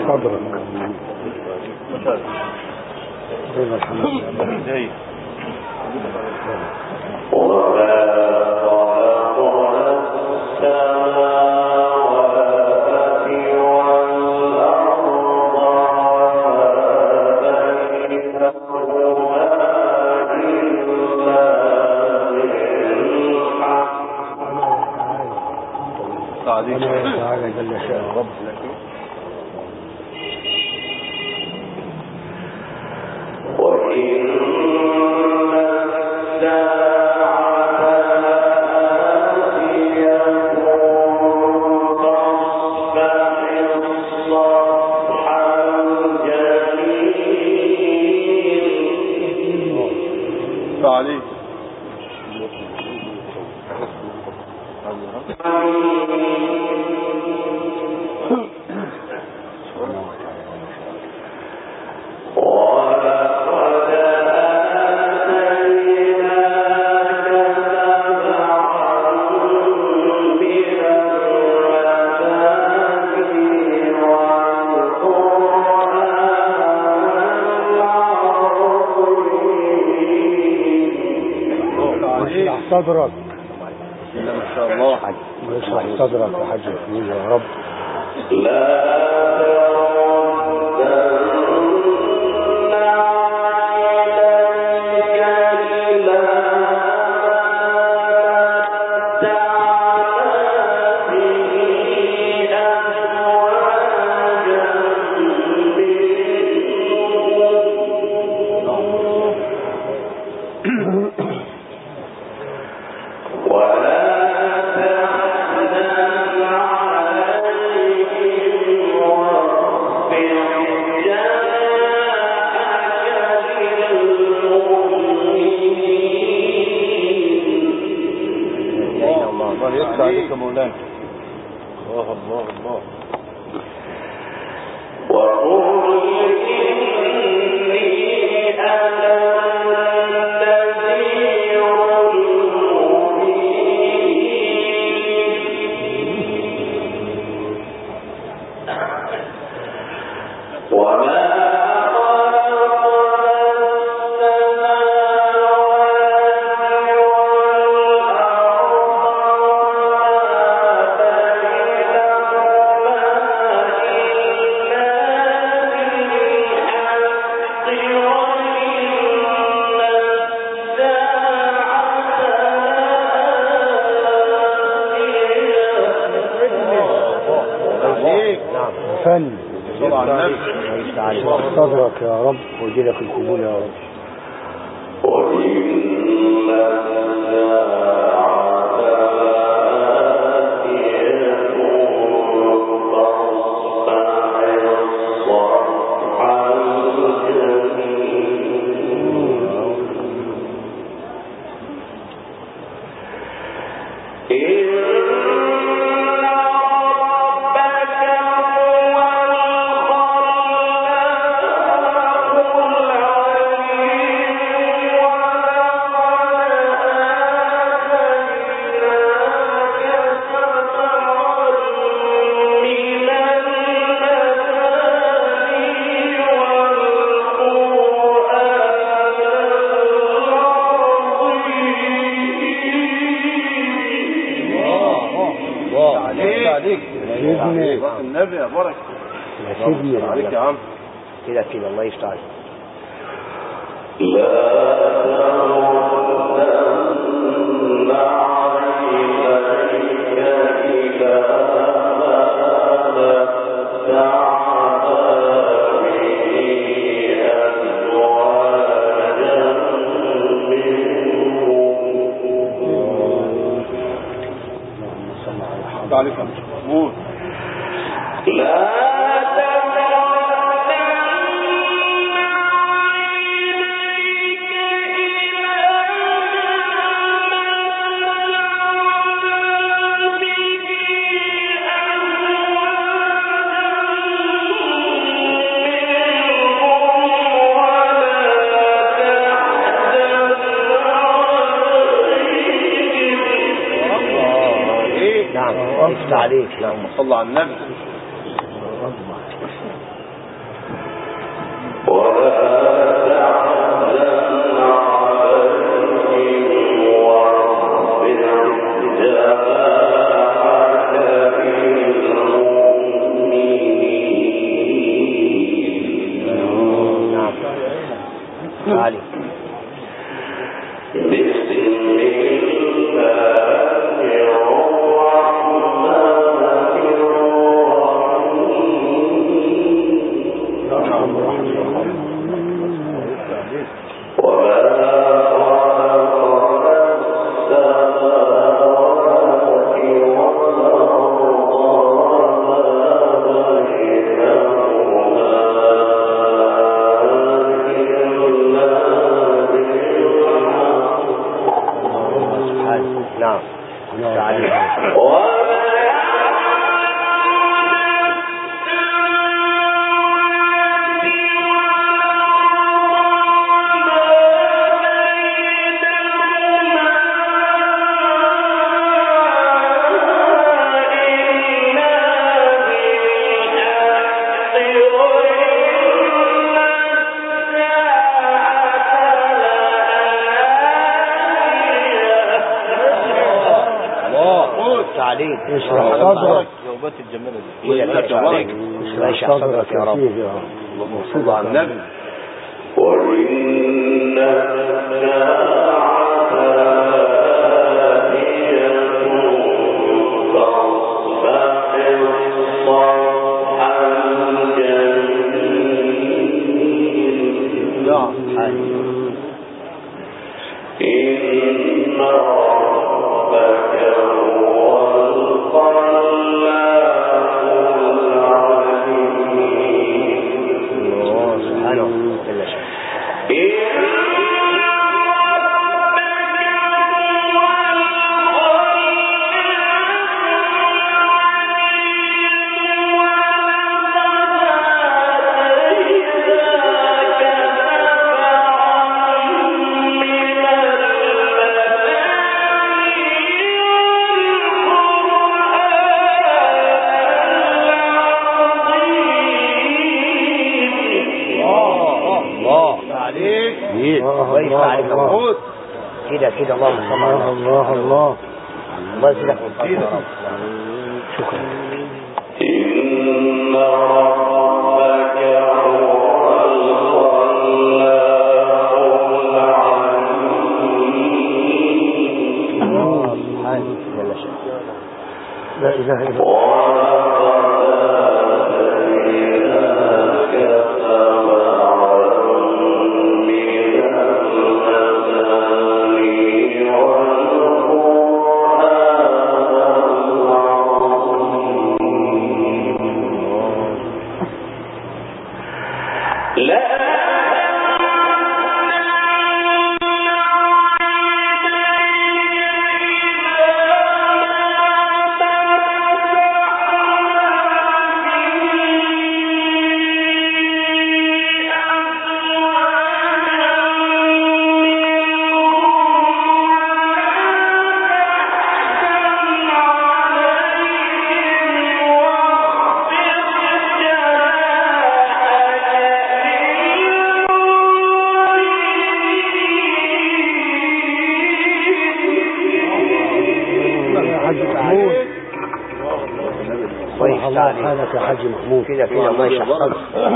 صدرك. الحمد لله. تعالى جل شاء رب لك. وإن صدرك. ما شاء الله حاج يشرح صدرك يا حاج يا رب. لا عليك مولانا. الله الله الله. وقل إني أنا النذير المبين وما فن صدرك يا رب وجلك القبول يا رب. النبي يا بركة يا سيدي عليك يا عم. كده كده الله يفتح عليك. لا تمنن عينيك إلى ما متعنا به أزواجا منهم. اللهم صل على محمد. عليك يا محمود. لا عليك. اللهم صل على النبي. تعالي. اشرح صدرك جوابات الجمالة دي اشرح صدرك يا رب. اللهم صل على النبي. كده اللهم صل على الله. الله يسلمك ويطيب يا رب. شكرا. إن ربك هو لا إله إلا الله. حالك يا حاج محمود كده الله يشحفظك.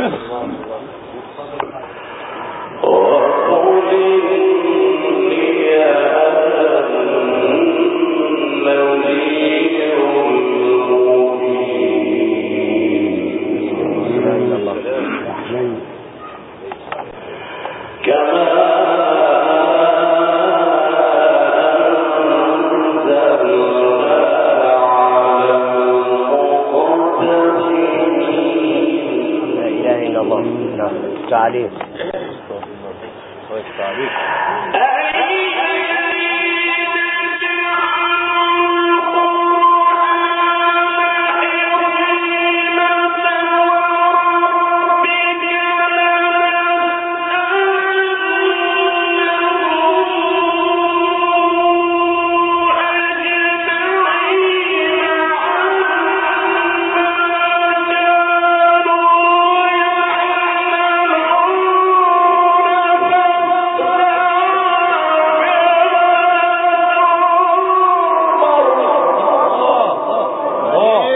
عليه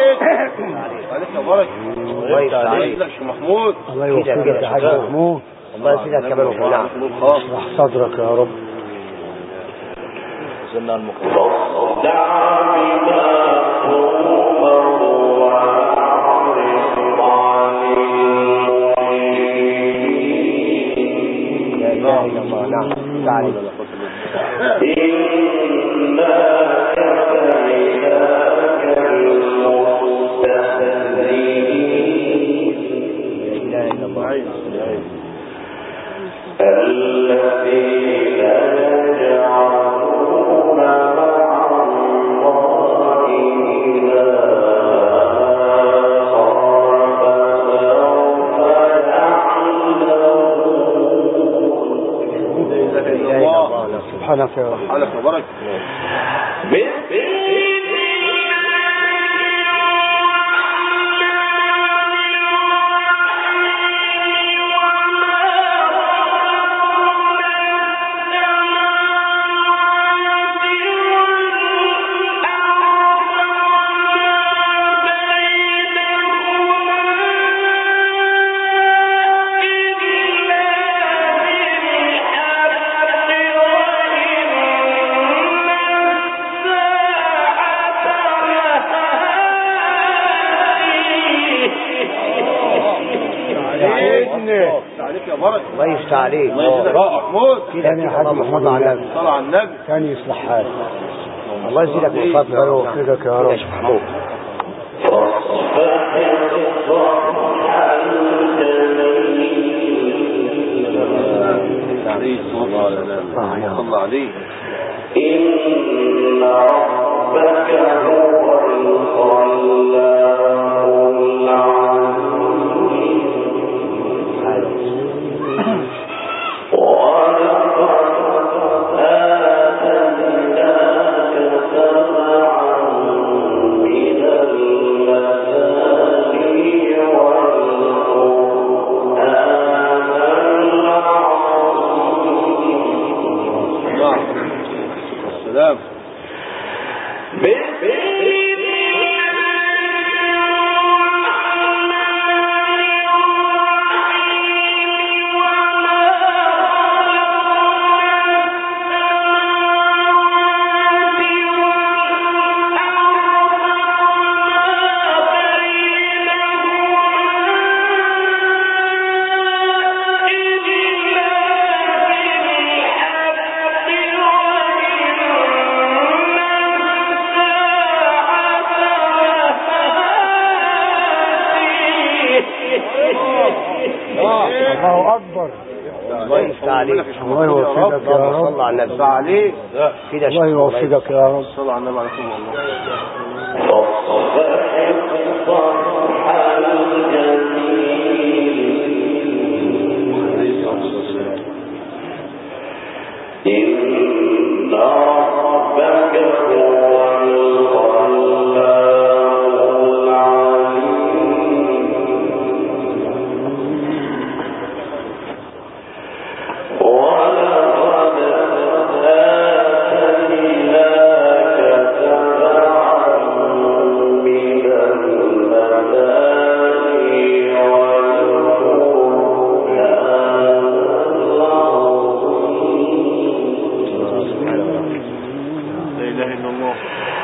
الله يوفقك يا حاج محمود. الله يزيدك كمان وكمان. نعم. اشرح صدرك يا رب. سنة المقرر. نعم. تعالي. الذين يجعلون مع الله سبحانك يا رب. سبحانك وبارك. الله يفتح عليك. محمود كان يا حاج محمود على النبي. صلى على النبي. كان يصلح حالك. الله يزيدك من فضله ويوفقك يا رب. يا شيخ محمود. صلى عليه. إن ربك هو الخلاق العليم ولقد آتيناك سبعا من المثاني والقرآن العظيم. السلام. الله أكبر. الله يفتح عليك. الله يوفقك يا رب. صلى على النبي. عليه. الله يوفقك يا رب. صلى على النبي عليكم الله. إن ربك هو الخلاق العليم ولقد آتيناك سبعا من المثاني والقرآن لا إله إلا الله.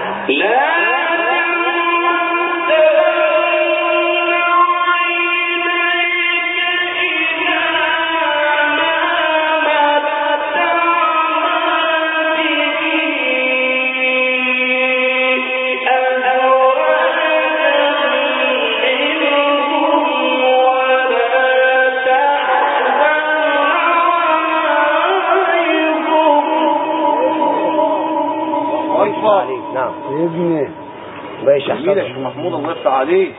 عليك. نعم. ابني. الله يشفع جميل يا شيخ محمود. الله يفتح عليك.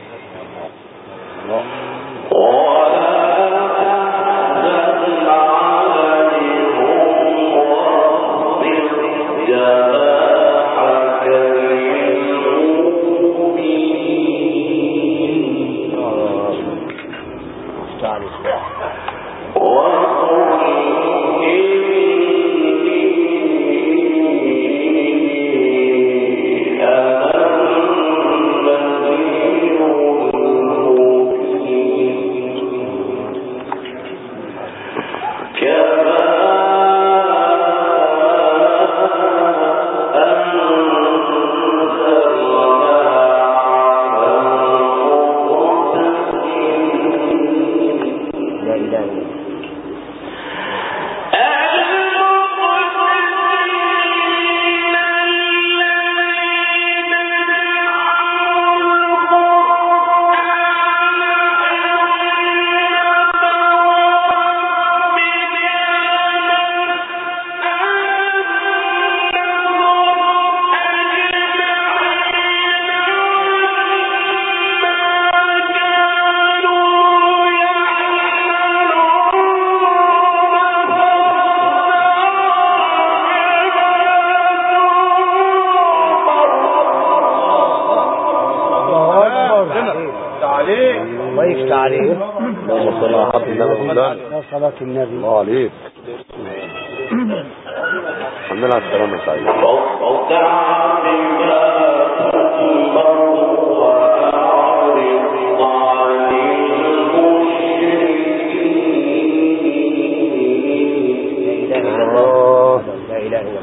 يفتح عليك. اللهم صل على حضرة النبي. يا صلاة النبي. الله عليك. الحمد لله على السلامة يا سعيد. لا إله إلا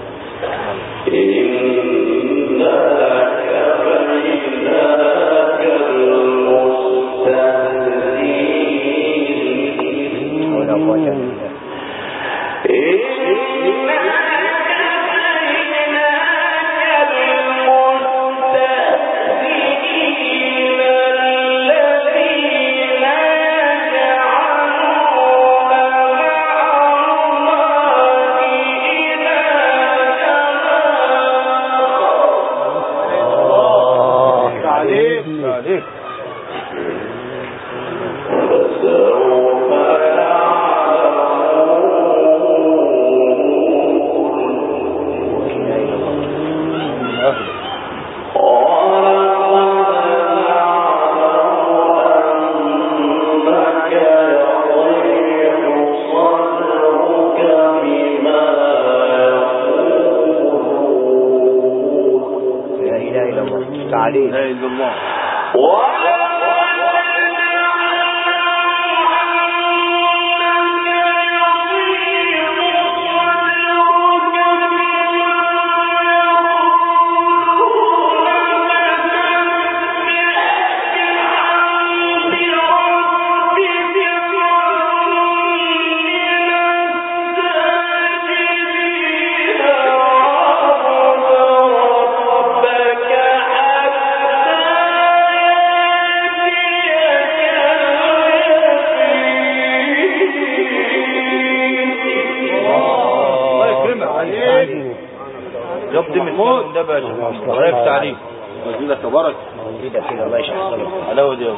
الله يفتح عليك. وزيدك تبارك. وزيدك كده الله يشحذرك. حلاوة دي.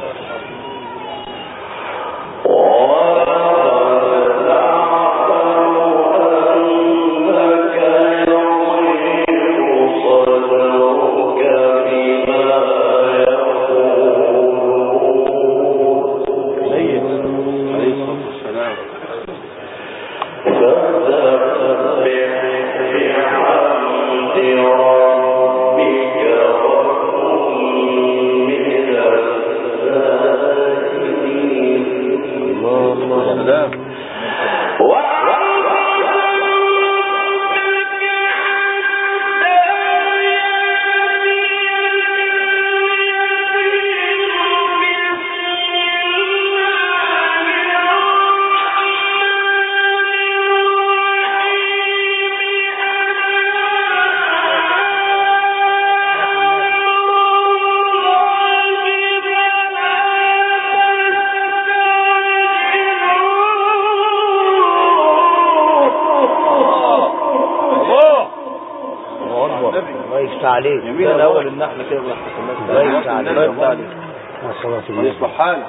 عليك يمين الاول النحل كده الله يفتح عليك. يصبح حال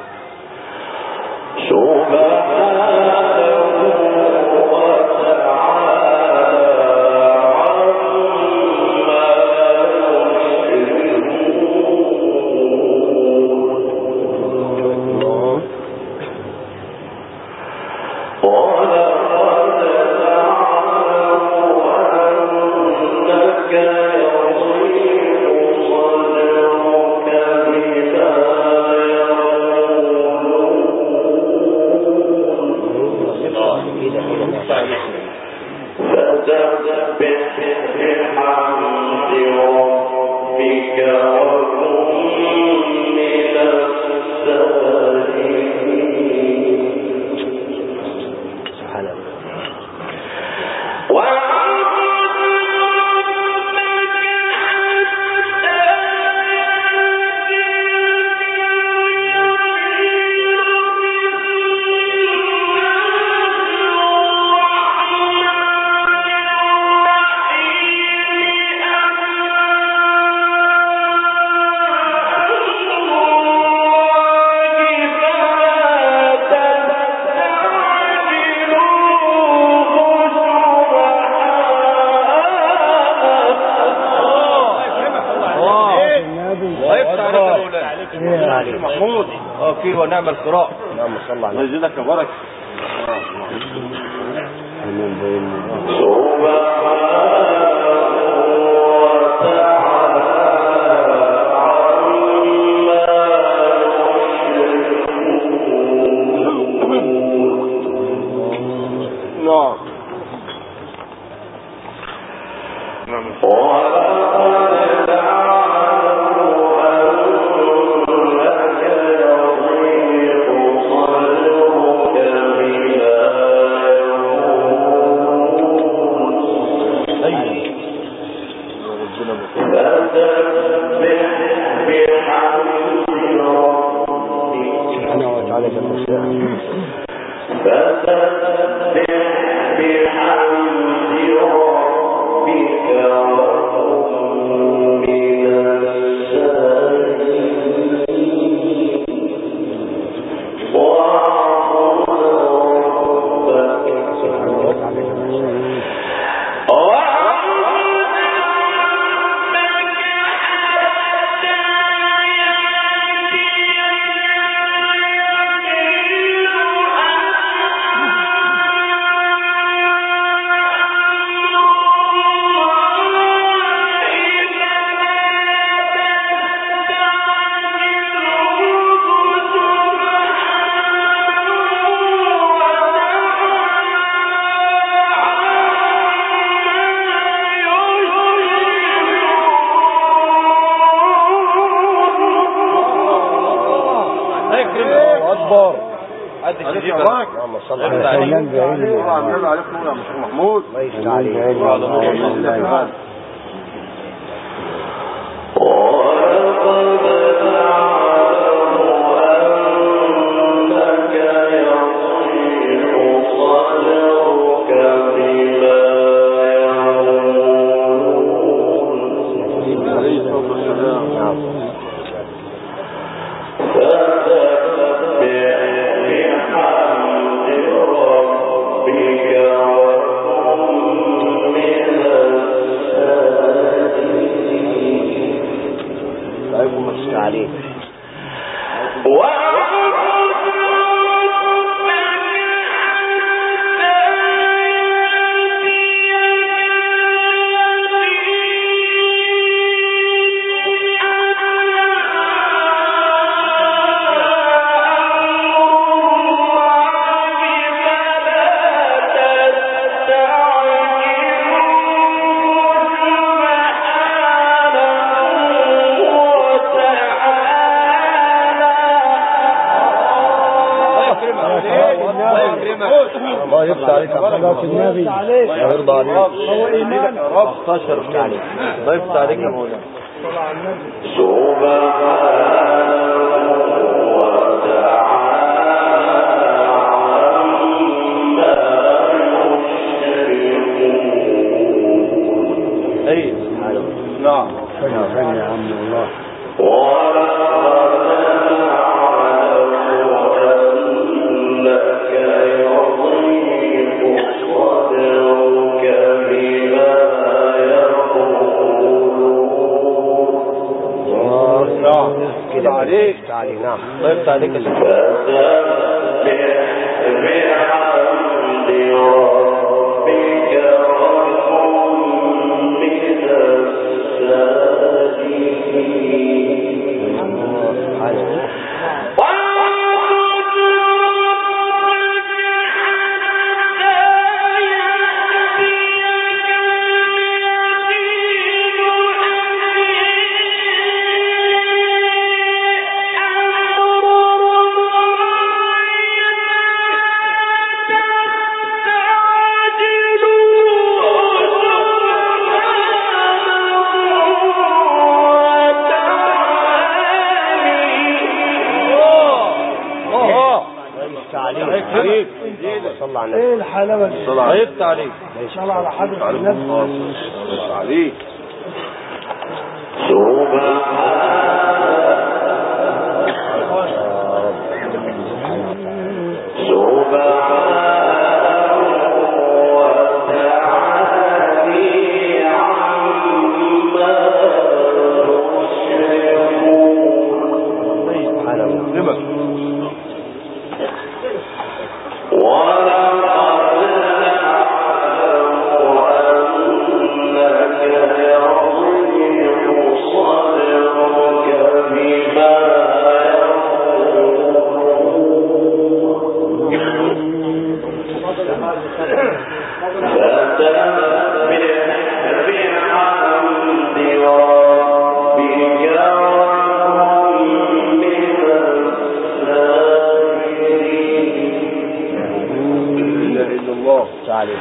محمود وكيل ونعم القراء. اللهم صل على النبي. يزيدك بركه. محمود الله يفتح عليك. الله يفتح عليك صلاة النبي ويرضى عليك. هو إيمان يا رب. الله يفتح عليك يا مولانا. صلى على النبي. نعم. فين يا عم الله. كده عليك تعالي. نعم الله يفتح عليك يا شيخ. صلى على النبي. ايه الحلاوه دي. الله يفتح عليك. صلى على حضرة النبي. صلى عليك. يفتح عليك.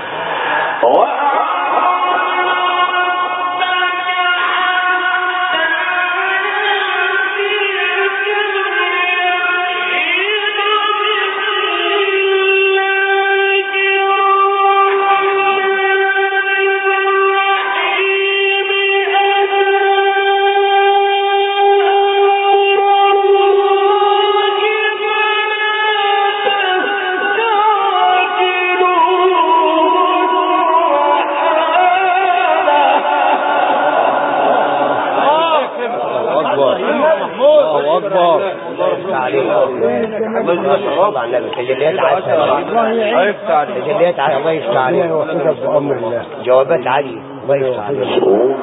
تجليات على الله يفتح عليك. جوابات علي الله يفتح عليك.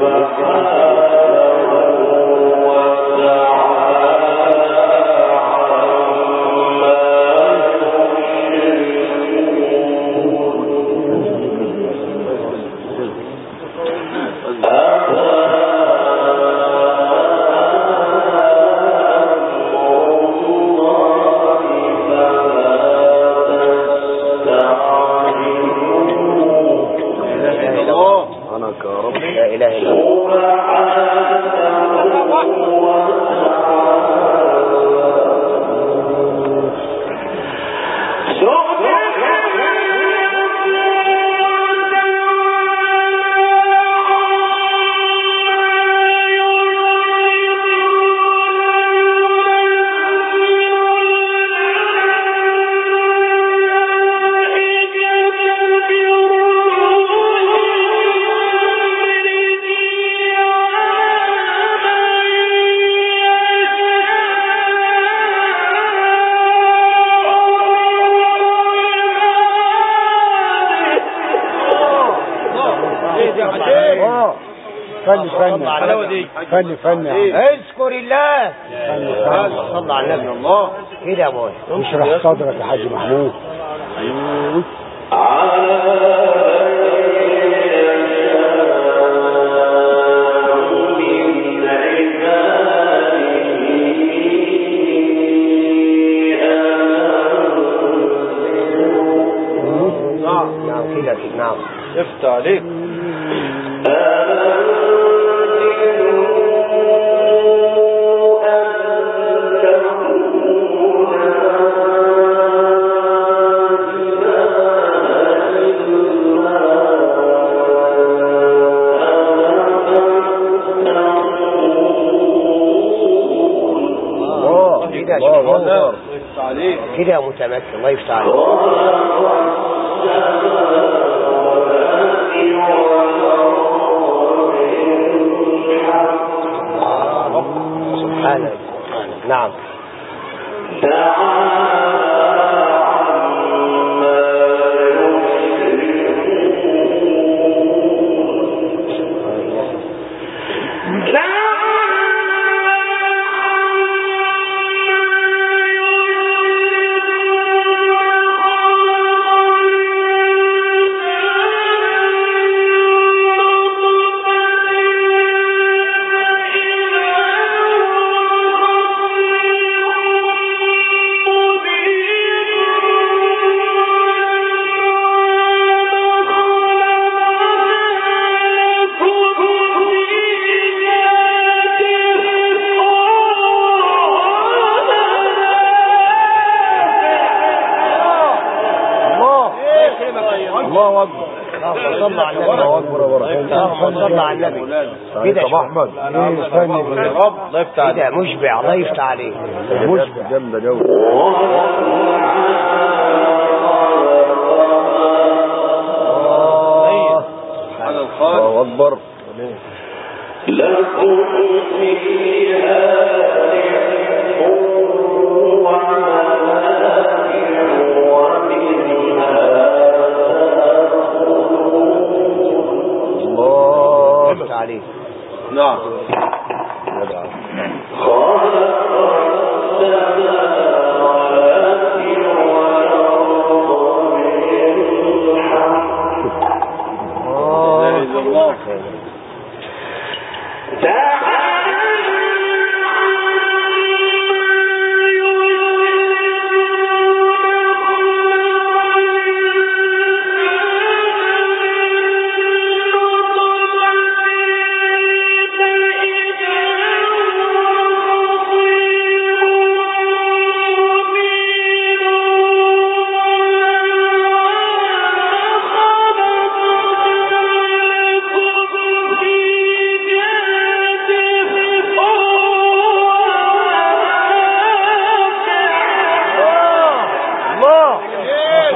فن اذكر الله. صلى على النبي. الله كده يا ابوي. اشرح صدرك يا حاج محمود. نعم كده نعم. افتح عليك. كده متمكن الله يفتح عليك. سبحانه. نعم. الله اكبر. صلى على النبي. الله اكبر وبركاته. صلى على النبي. كده يا احمد. يا رب الله يفتح عليك. كده مشبع الله يفتح عليك. مشبع جامده جو. الله اكبر. لكم فيها عليه. نعم.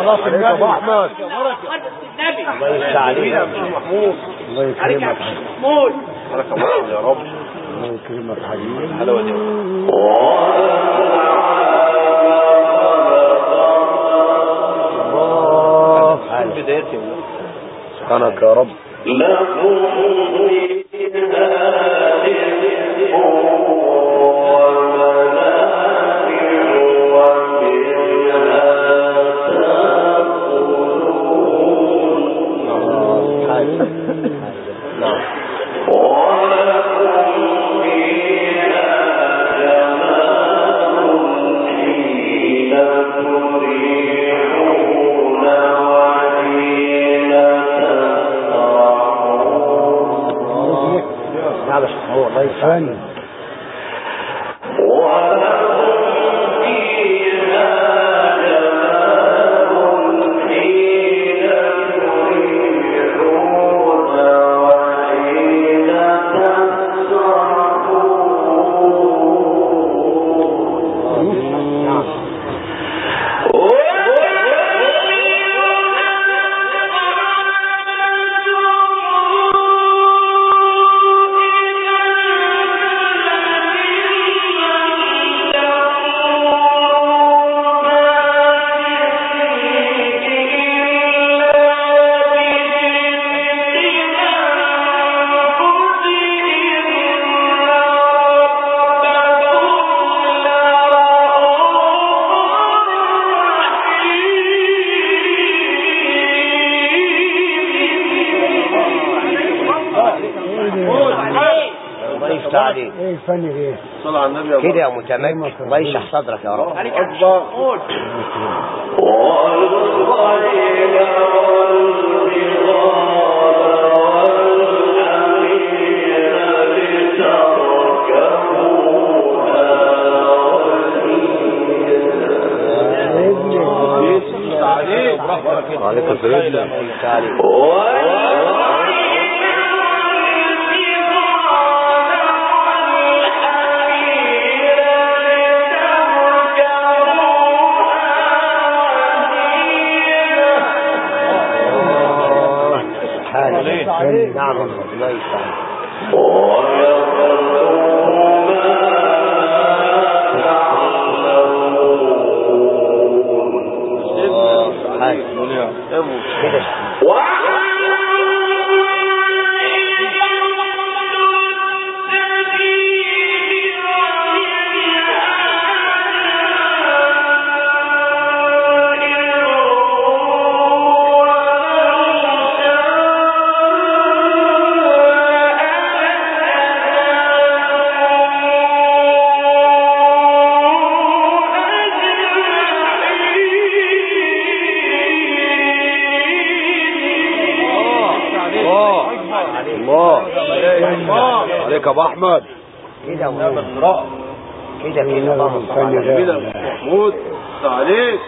صلاة النبي ابو احمد. الله يفتح عليك يا محمود. الله يكرمك محمود. يا رب. الله يكرمك حبيبي. الحلاوه دي. الله بدايتي سبحانك يا رب. الله يفهم. ايه الفن ايه؟ صلى على النبي كده يا متمكن. الله يشرح صدرك يا رب. اكبر. عليك سيدنا. نعم الله يستعان. عليك ابو احمد. كده كده اللهم صل كده محمود عليك.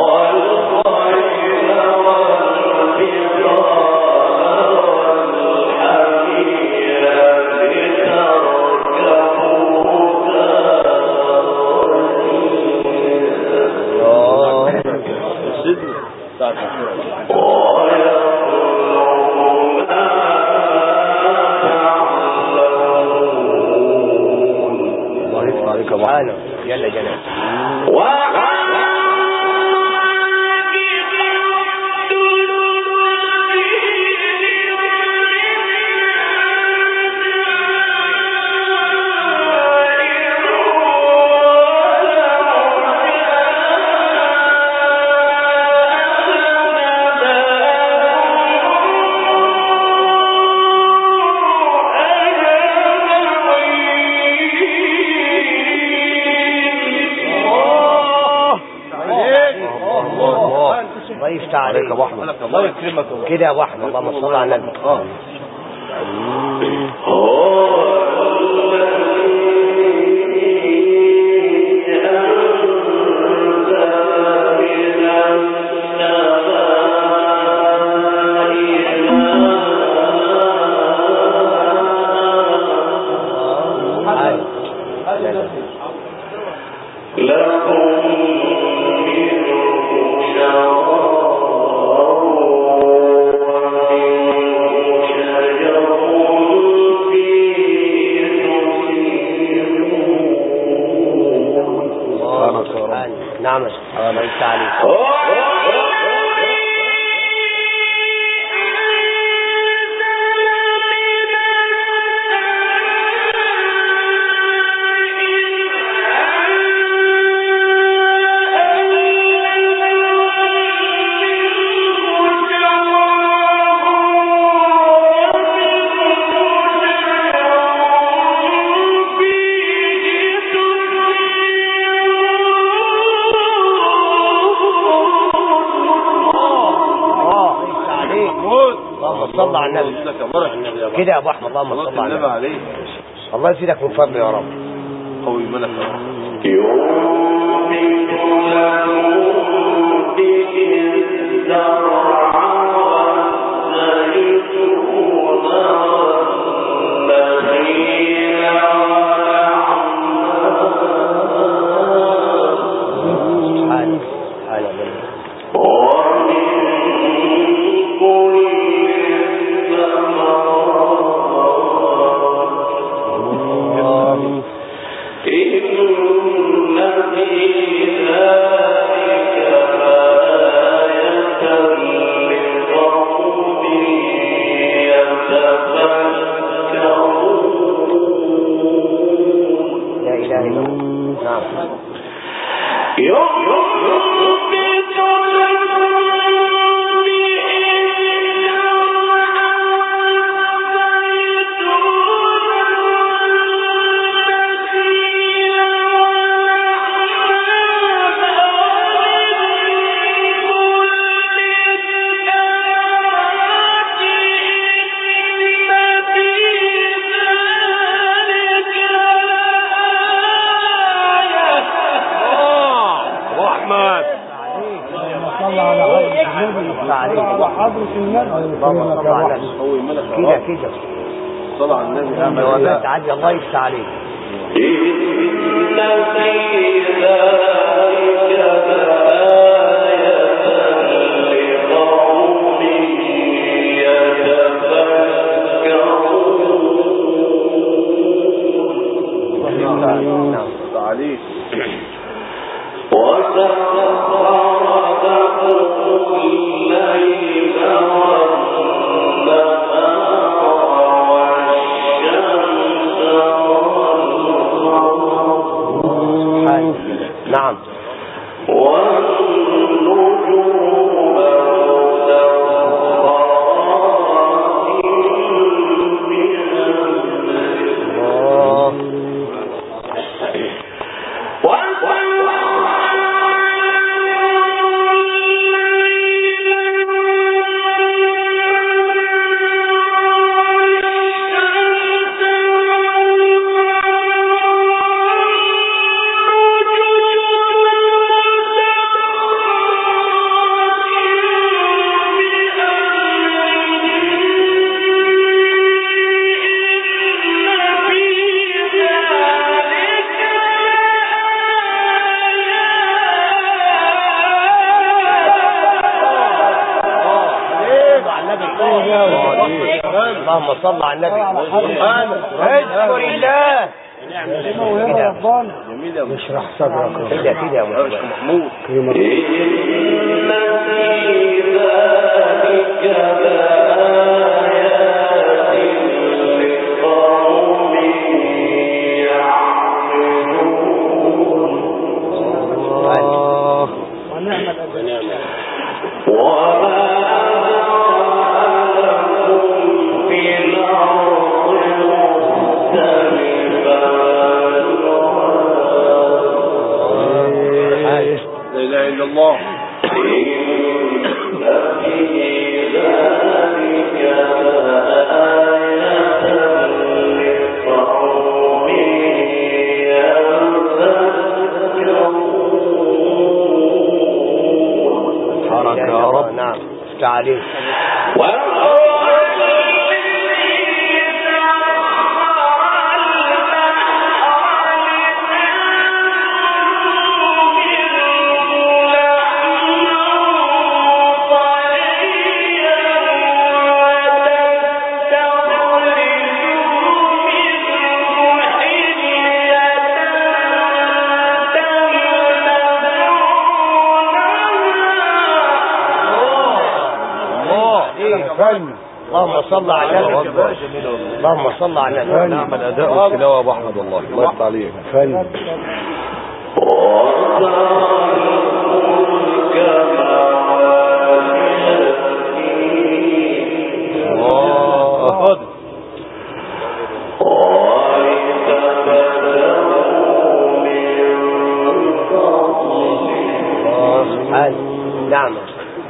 جل جلاله. عليك يا ابو احمد. الله يكرمك كده يا ابو احمد. اللهم صل على النبي. لكم منه شراب الله يفتح عليك. صلى على النبي كده يا ابو احمد. اللهم صل على النبي. الله يزيدك من فضله يا رب. قوي ملك يا رب. كده صلى على النبي. وبات عادي. الله يفتح عليك. إن في ذلك لقوم يتفكرون. عليك. نعم. اللهم صل على النبي. اذكر الله. جميل يا اشرح صدرك كده يا محمود. كلمة إن في ذلك لآيات لقوم يعقلون. ونعم الأجر. الله. حركة يا رب. نعم. تعالي. فن. اللهم صل على النبي. اللهم صل على النبي. نعم الاداء والتلاوه يا ابو احمد والله الله يفتح عليك. فن. نعم.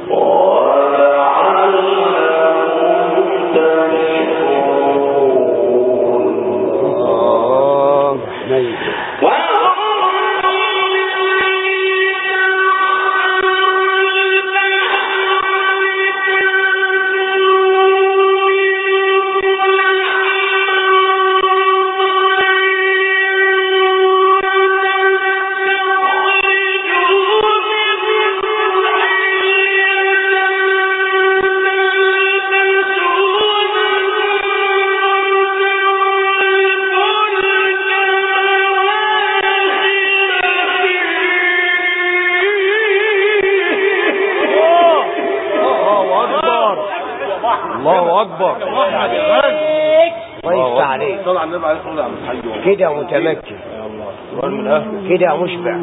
الله اكبر. الله يفتح عليك. كده متمكن كده مشبع.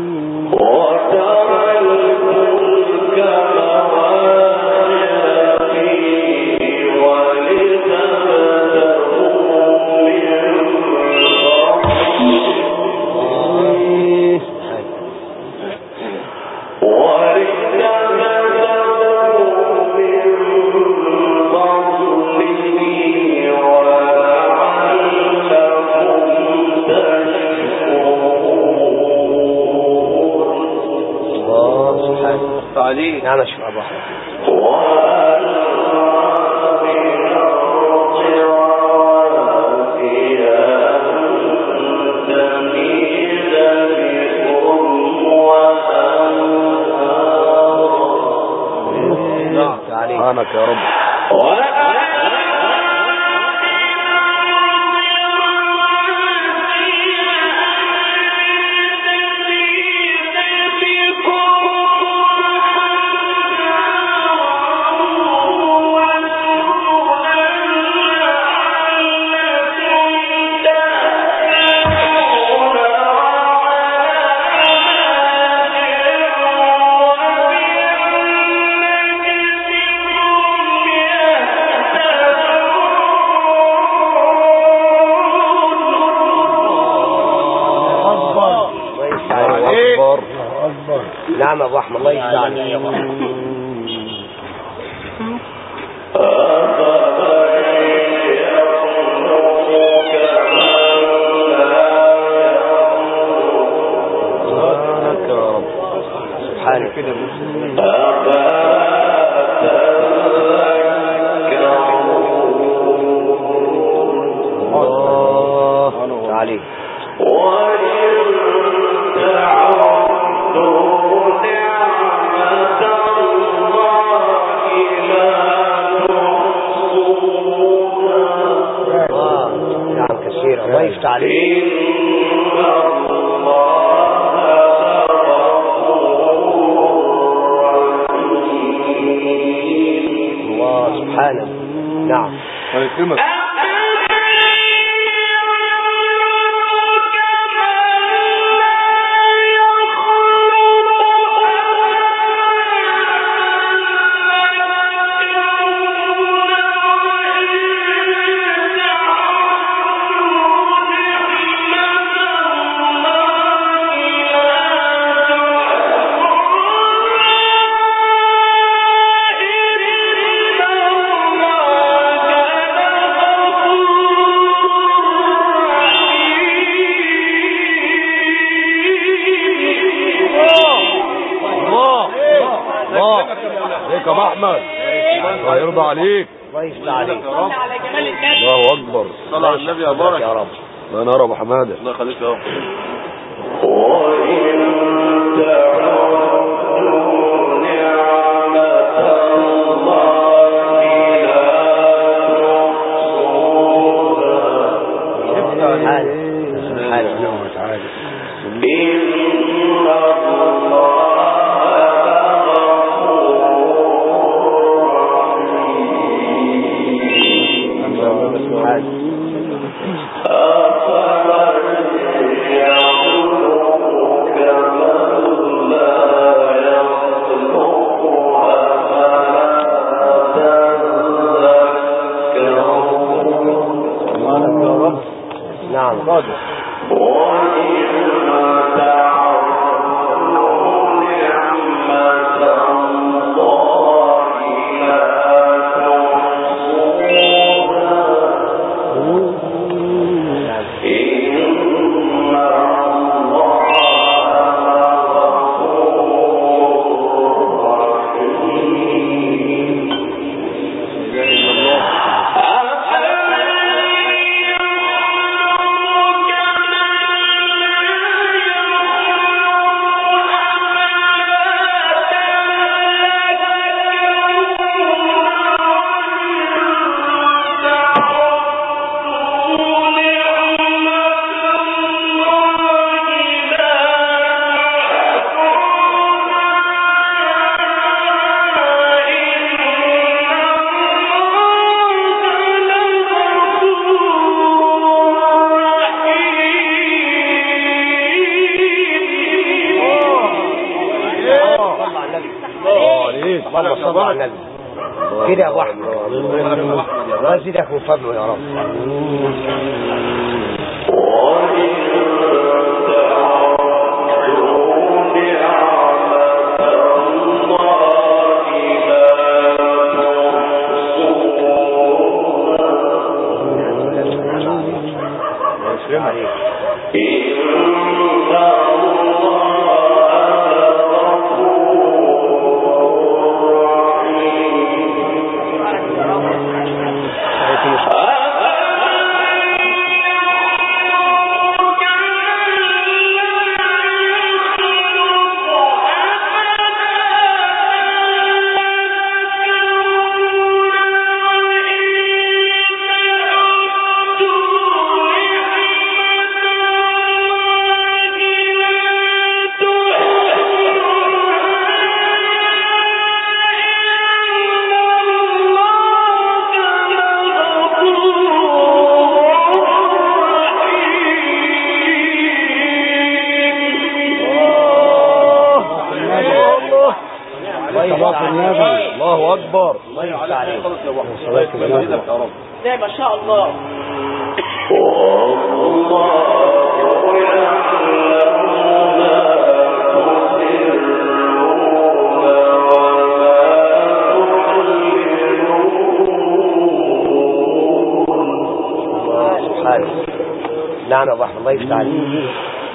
نعم شوف أبو أحمد. سبحانك يا رب. نعم أبو أحمد الله يجزاك عليك. سبحانك كده الله عليك. الله يفتح عليك. الله سبحانه. نعم. يا ابو احمد الله يرضى عليك. الله يفتح عليك. الله اكبر. صلى على النبي يا بارك يا رب. الله ينور ابو حماده. الله يخليك يا رب. سبحانه وتعالى. صادق. كده يا ابو احمد الله يزيدك من فضله يا رب. الله اكبر. الله يفتح عليك. ده ما شاء الله. نعم يا ابو احمد الله يفتح عليك.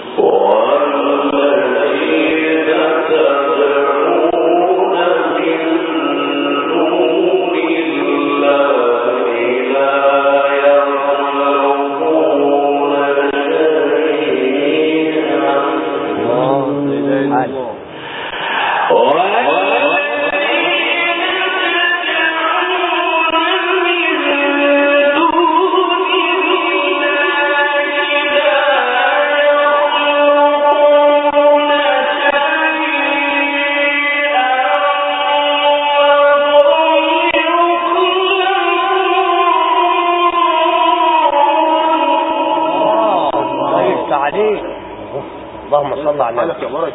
عليك. اللهم صل على النبي.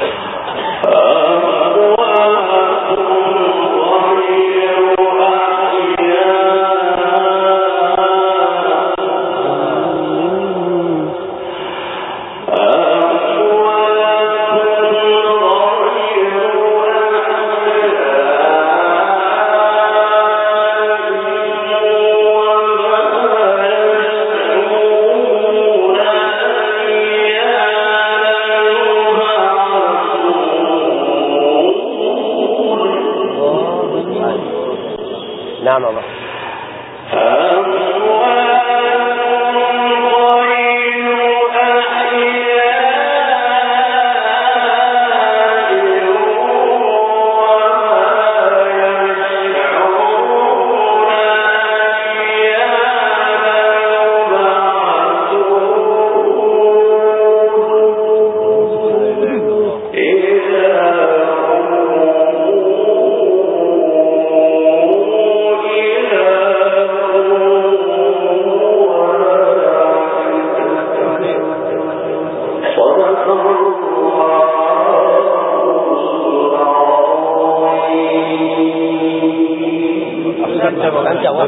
نعم الله.